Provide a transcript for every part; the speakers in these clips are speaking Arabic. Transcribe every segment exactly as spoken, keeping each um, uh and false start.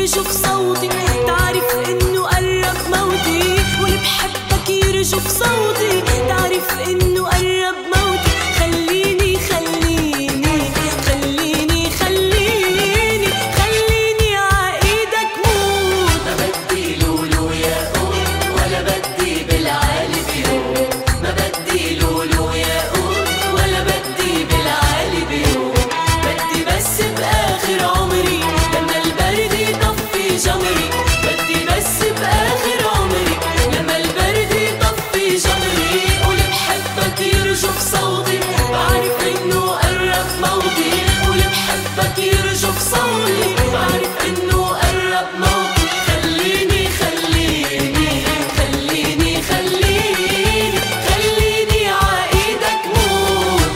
يرجف صوتي، تعرف انه قرب موتي، واللي بحبك يرجف صوتي، تعرف انه قرب موتي. خليني خليني خليني خليني خليني عايدك موت. ما بدي لولو ياقوت ولا بدي بالعالي بيوت، ما بدي لولو ياقوت ولا بدي بالعالي بيوت. بدي بس بآخر عمري لما البرد يطفي جمري، بدي بس بآخر عمري لما البرد يطفي جمري. واللي بحبك يرجف صوتي، بعرف انه قرب موتي، واللي بحبك يرجف صوتي، بعرف انه قرب موتي. خليني خليني خليني خليني خليني عايدك موت.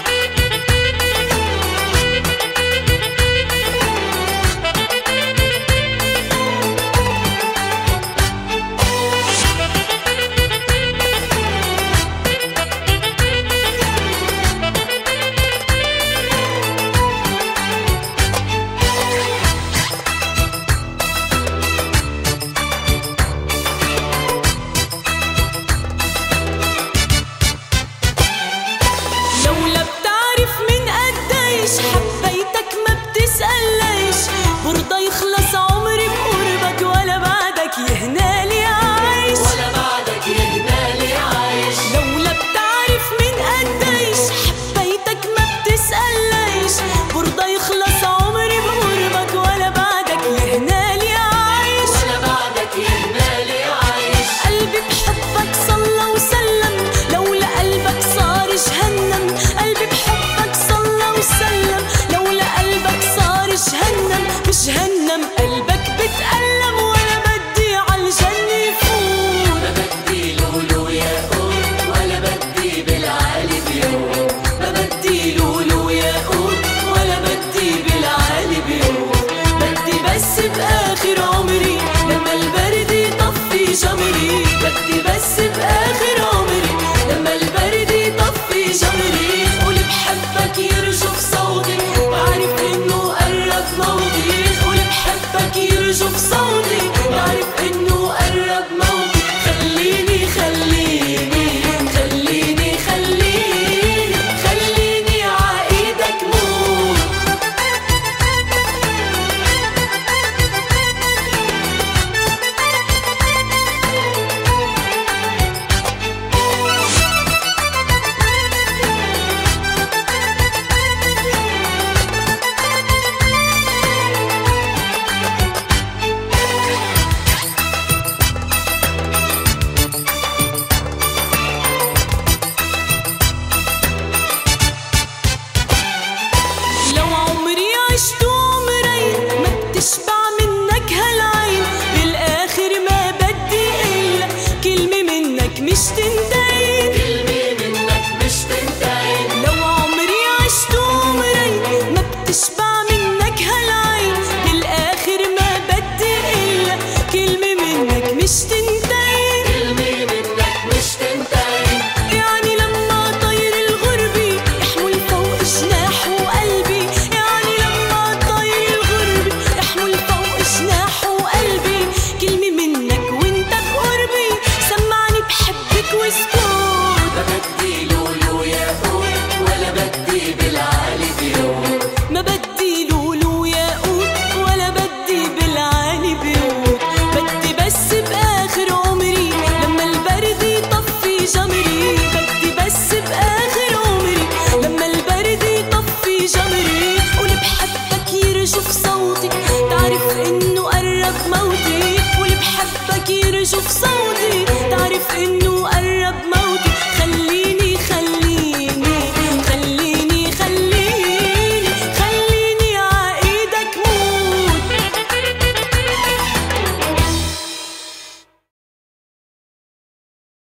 لولا بتعرف من قديش حبيتك ما بتسأل ليش، برضى يخلص عمري بقربك ولا بعدك يهنالي عايش، ولا بعدك يهنالي عايش. لولا بتعرف من قديش حبيتك ما بتسأل ليش، برضى يخلص عمري بقربك ولا بعدك يهنالي عايش، ولا بعدك يهنالي عايش. قلبي بحبك صلى وسلم، لولا قلبك صار جهنم، قلبي بحبك صلى وسلم، لولا قلبك صار جهنم، بجهنم قلبك بتألم، ولا بدي عالجنة يفوت. ما بدي لولو ياقوت ولا بدي بالعالي بيوت، ما بدي لولو ياقوت ولا بدي بالعالي بيوت. بدي بس بآخر عمري لما البرد يطفي جمري، بدي بس بآخر عمري لما البرد يطفي جمري. واللي بحبك يرجف صوتي، بعرف انه قرب موتي، واللي بحبك يرجف صوتي، بعرف انه قرب موتي. خليني خليني خليني خليني خليني عايدك موت. لو عمري عشت عمرين ما بتشبع منك هالعين، بالاخر ما بدي الا كلمة منك مش تنتهي، كلمة منك مش تنتهي. لو عمري عشت عمرين ما بتشبع منك هالعين، بالاخر ما بدي الا كلمة منك مش تنتهي، كلمة منك مش تنتهي. يعني لما طير الغربي يحمل فوق جناحه قلبي، يعني لما طير الغربي يحمل فوق جناحه قلبي، كلمة منك وانت بقربي سمعني بحبك واسكت. ما بدي لولو ياقوت ولا بدي بالعالي بيوت، ما بدي لولو ياقوت ولا بدي بالعالي بيوت، بدي بس بآخر عمري لما البرد يطفي جمري، بدي بس بآخر عمري لما البرد يطفي جمري. واللي بحبك يرجف صوتي، تعرف انه قرب موتي، واللي بحبك يرجف صوتي، تعرف انه قرب موتي.